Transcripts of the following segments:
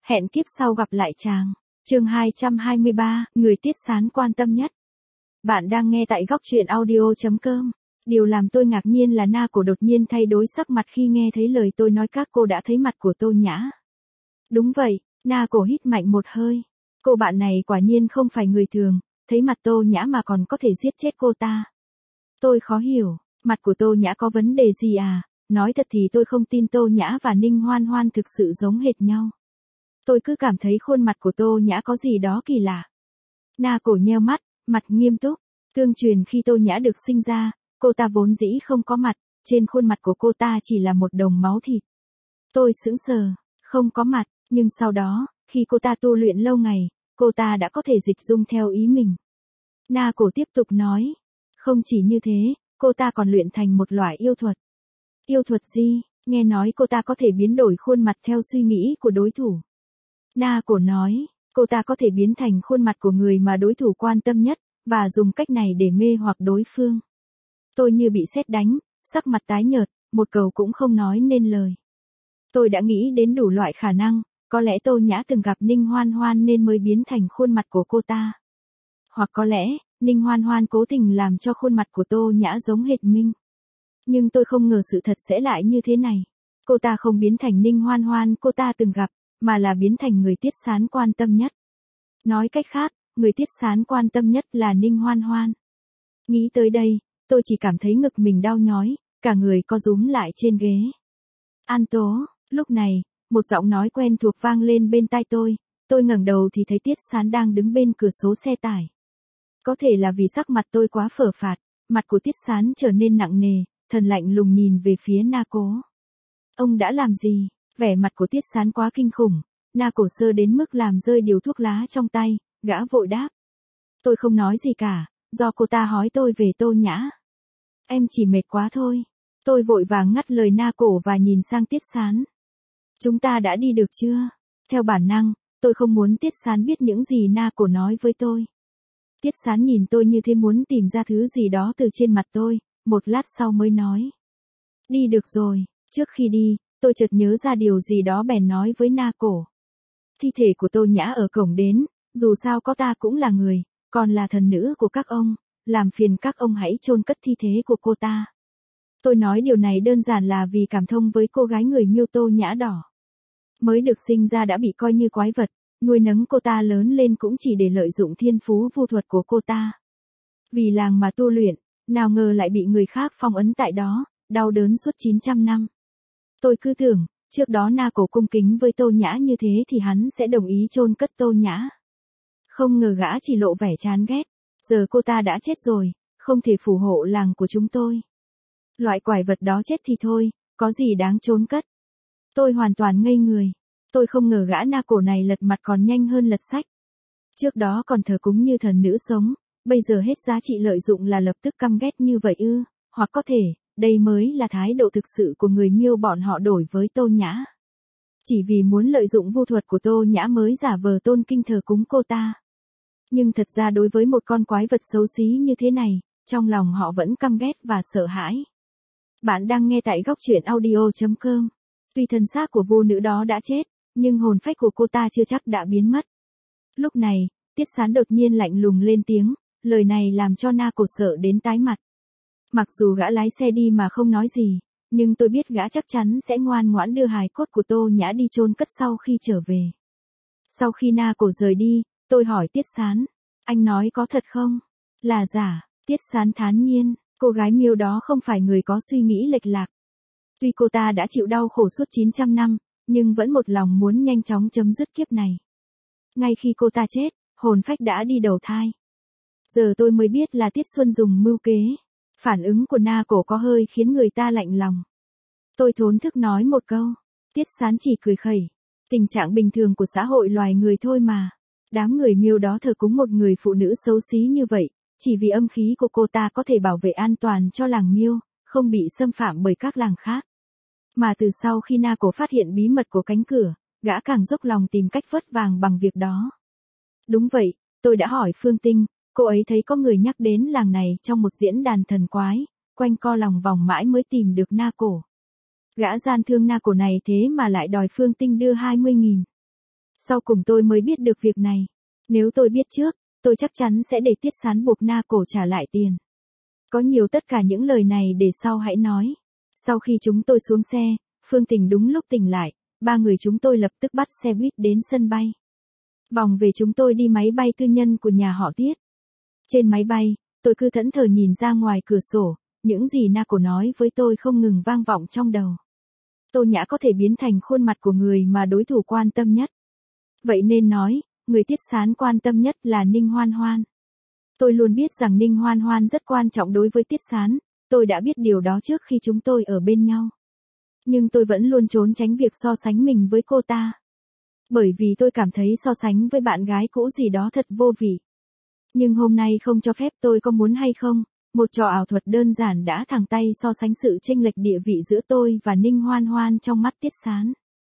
Hẹn kiếp sau gặp lại chàng. Chương 223, người Tiết Sán quan tâm nhất. Bạn đang nghe tại góc truyện audio.com. Điều làm tôi ngạc nhiên là Na Cổ đột nhiên thay đổi sắc mặt khi nghe thấy lời tôi nói. Các cô đã thấy mặt của Tô Nhã. Đúng vậy, Na Cổ hít mạnh một hơi. Cô bạn này quả nhiên không phải người thường, thấy mặt Tô Nhã mà còn có thể giết chết cô ta. Tôi khó hiểu, mặt của Tô Nhã có vấn đề gì à? Nói thật thì tôi không tin Tô Nhã và Ninh Hoan Hoan thực sự giống hệt nhau. Tôi cứ cảm thấy khuôn mặt của Tô Nhã có gì đó kỳ lạ. Na Cổ nheo mắt, mặt nghiêm túc. Tương truyền khi Tô Nhã được sinh ra, cô ta vốn dĩ không có mặt, trên khuôn mặt của cô ta chỉ là một đống máu thịt. Tôi sững sờ, không có mặt, nhưng sau đó, khi cô ta tu luyện lâu ngày, cô ta đã có thể dịch dung theo ý mình. Na Cổ tiếp tục nói, không chỉ như thế, cô ta còn luyện thành một loại yêu thuật. Yêu thuật gì? Nghe nói cô ta có thể biến đổi khuôn mặt theo suy nghĩ của đối thủ. Na Cổ nói, cô ta có thể biến thành khuôn mặt của người mà đối thủ quan tâm nhất, và dùng cách này để mê hoặc đối phương. Tôi như bị sét đánh, sắc mặt tái nhợt, một câu cũng không nói nên lời. Tôi đã nghĩ đến đủ loại khả năng, có lẽ Tô Nhã từng gặp Ninh Hoan Hoan nên mới biến thành khuôn mặt của cô ta. Hoặc có lẽ, Ninh Hoan Hoan cố tình làm cho khuôn mặt của Tô Nhã giống hệt mình. Nhưng tôi không ngờ sự thật sẽ lại như thế này. Cô ta không biến thành Ninh Hoan Hoan cô ta từng gặp, mà là biến thành người Tiết Sán quan tâm nhất. Nói cách khác, người Tiết Sán quan tâm nhất là Ninh Hoan Hoan. Nghĩ tới đây, tôi chỉ cảm thấy ngực mình đau nhói, cả người co rúm lại trên ghế. An Tố, lúc này, một giọng nói quen thuộc vang lên bên tai tôi ngẩng đầu thì thấy Tiết Sán đang đứng bên cửa sổ xe tải. Có thể là vì sắc mặt tôi quá phở phạt, mặt của Tiết Sán trở nên nặng nề, thần lạnh lùng nhìn về phía Na Cổ. Ông đã làm gì? Vẻ mặt của Tiết Sán quá kinh khủng, Na Cổ sơ đến mức làm rơi điếu thuốc lá trong tay, gã vội đáp. Tôi không nói gì cả, do cô ta hỏi tôi về Tô Nhã. Em chỉ mệt quá thôi. Tôi vội vàng ngắt lời Na Cổ và nhìn sang Tiết Sán. Chúng ta đã đi được chưa? Theo bản năng, tôi không muốn Tiết Sán biết những gì Na Cổ nói với tôi. Tiết Sán nhìn tôi như thế muốn tìm ra thứ gì đó từ trên mặt tôi, một lát sau mới nói. Đi được rồi, trước khi đi, tôi chợt nhớ ra điều gì đó bèn nói với Na Cổ. Thi thể của Tô Nhã ở cổng đến, dù sao có ta cũng là người, còn là thần nữ của các ông, làm phiền các ông hãy chôn cất thi thể của cô ta. Tôi nói điều này đơn giản là vì cảm thông với cô gái người Miêu Tô Nhã đỏ. Mới được sinh ra đã bị coi như quái vật, nuôi nấng cô ta lớn lên cũng chỉ để lợi dụng thiên phú vu thuật của cô ta. Vì làng mà tu luyện, nào ngờ lại bị người khác phong ấn tại đó, đau đớn suốt 900 năm. Tôi cứ tưởng, trước đó Na Cổ cung kính với Tô Nhã như thế thì hắn sẽ đồng ý chôn cất Tô Nhã. Không ngờ gã chỉ lộ vẻ chán ghét. Giờ cô ta đã chết rồi, không thể phù hộ làng của chúng tôi. Loại quái vật đó chết thì thôi, có gì đáng chôn cất. Tôi hoàn toàn ngây người. Tôi không ngờ gã Na Cổ này lật mặt còn nhanh hơn lật sách. Trước đó còn thờ cúng như thần nữ sống, bây giờ hết giá trị lợi dụng là lập tức căm ghét như vậy ư? Hoặc có thể, đây mới là thái độ thực sự của người Miêu bọn họ đổi với Tô Nhã. Chỉ vì muốn lợi dụng vu thuật của Tô Nhã mới giả vờ tôn kinh thờ cúng cô ta. Nhưng thật ra đối với một con quái vật xấu xí như thế này, trong lòng họ vẫn căm ghét và sợ hãi. Bạn đang nghe tại góc truyện audio.com. Tuy thân xác của vô nữ đó đã chết, nhưng hồn phách của cô ta chưa chắc đã biến mất. Lúc này, Tiết Sán đột nhiên lạnh lùng lên tiếng, lời này làm cho Na Cổ sợ đến tái mặt. Mặc dù gã lái xe đi mà không nói gì, nhưng tôi biết gã chắc chắn sẽ ngoan ngoãn đưa hài cốt của Tô Nhã đi chôn cất sau khi trở về. Sau khi Na Cổ rời đi, tôi hỏi Tiết Sán, anh nói có thật không? Là giả, Tiết Sán thản nhiên, cô gái Miêu đó không phải người có suy nghĩ lệch lạc. Tuy cô ta đã chịu đau khổ suốt 900 năm, nhưng vẫn một lòng muốn nhanh chóng chấm dứt kiếp này. Ngay khi cô ta chết, hồn phách đã đi đầu thai. Giờ tôi mới biết là Tiết Xuân dùng mưu kế. Phản ứng của Na Cổ có hơi khiến người ta lạnh lòng. Tôi thốn thức nói một câu. Tiết Sán chỉ cười khẩy. Tình trạng bình thường của xã hội loài người thôi mà. Đám người Miêu đó thờ cúng một người phụ nữ xấu xí như vậy, chỉ vì âm khí của cô ta có thể bảo vệ an toàn cho làng Miêu, không bị xâm phạm bởi các làng khác. Mà từ sau khi Na Cổ phát hiện bí mật của cánh cửa, gã càng dốc lòng tìm cách vớt vàng bằng việc đó. Đúng vậy, tôi đã hỏi Phương Tinh, cô ấy thấy có người nhắc đến làng này trong một diễn đàn thần quái, quanh co lòng vòng mãi mới tìm được Na Cổ. Gã gian thương Na Cổ này thế mà lại đòi Phương Tinh đưa 20.000 Sau cùng tôi mới biết được việc này. Nếu tôi biết trước, tôi chắc chắn sẽ để Tiết Sán buộc Na cổ trả lại tiền. Có nhiều tất cả những lời này để sau hãy nói. Sau khi chúng tôi xuống xe, Phương Tình đúng lúc tỉnh lại, ba người chúng tôi lập tức bắt xe buýt đến sân bay. Vòng về chúng tôi đi máy bay tư nhân của nhà họ Tiết. Trên máy bay, tôi cứ thẫn thờ nhìn ra ngoài cửa sổ, những gì Na cổ nói với tôi không ngừng vang vọng trong đầu. Tô Nhã có thể biến thành khuôn mặt của người mà đối thủ quan tâm nhất. Vậy nên nói, người Tiết Sán quan tâm nhất là Ninh Hoan Hoan. Tôi luôn biết rằng Ninh Hoan Hoan rất quan trọng đối với Tiết Sán, tôi đã biết điều đó trước khi chúng tôi ở bên nhau. Nhưng tôi vẫn luôn trốn tránh việc so sánh mình với cô ta. Bởi vì tôi cảm thấy so sánh với bạn gái cũ gì đó thật vô vị. Nhưng hôm nay không cho phép tôi có muốn hay không, một trò ảo thuật đơn giản đã thẳng tay so sánh sự chênh lệch địa vị giữa tôi và Ninh Hoan Hoan trong mắt Tiết Sán.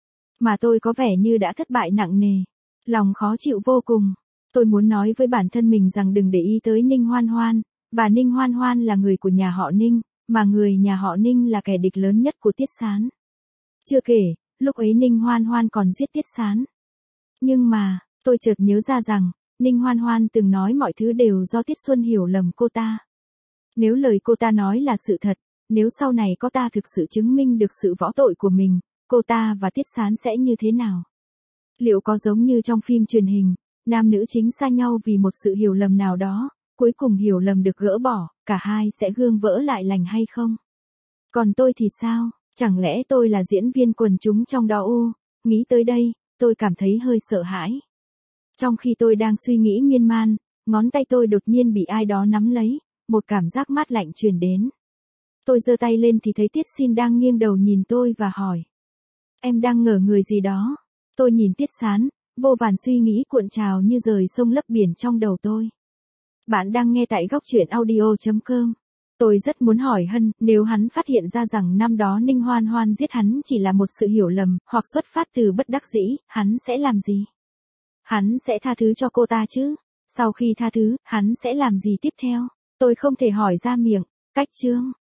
Mà tôi có vẻ như đã thất bại nặng nề, lòng khó chịu vô cùng. Tôi muốn nói với bản thân mình rằng đừng để ý tới Ninh Hoan Hoan, và Ninh Hoan Hoan là người của nhà họ Ninh, mà người nhà họ Ninh là kẻ địch lớn nhất của Tiết Sán. Chưa kể, lúc ấy Ninh Hoan Hoan còn giết Tiết Sán. Nhưng mà, tôi chợt nhớ ra rằng, Ninh Hoan Hoan từng nói mọi thứ đều do Tiết Xuân hiểu lầm cô ta. Nếu lời cô ta nói là sự thật, nếu sau này có ta thực sự chứng minh được sự võ tội của mình, cô ta và Tiết Sán sẽ như thế nào? Liệu có giống như trong phim truyền hình, nam nữ chính xa nhau vì một sự hiểu lầm nào đó, cuối cùng hiểu lầm được gỡ bỏ, cả hai sẽ gương vỡ lại lành hay không? Còn tôi thì sao? Chẳng lẽ tôi là diễn viên quần chúng trong đó ô? Nghĩ tới đây, tôi cảm thấy hơi sợ hãi. Trong khi tôi đang suy nghĩ miên man, ngón tay tôi đột nhiên bị ai đó nắm lấy, một cảm giác mát lạnh truyền đến. Tôi giơ tay lên thì thấy Tiết Xin đang nghiêng đầu nhìn tôi và hỏi. Em đang ngờ người gì đó? Tôi nhìn Tiết Sán, vô vàn suy nghĩ cuộn trào như rời sông lấp biển trong đầu tôi. Bạn đang nghe tại góc truyện audio.com. Tôi rất muốn hỏi Hân, nếu hắn phát hiện ra rằng năm đó Ninh Hoan Hoan giết hắn chỉ là một sự hiểu lầm, hoặc xuất phát từ bất đắc dĩ, hắn sẽ làm gì? Hắn sẽ tha thứ cho cô ta chứ? Sau khi tha thứ, hắn sẽ làm gì tiếp theo? Tôi không thể hỏi ra miệng. Cách chương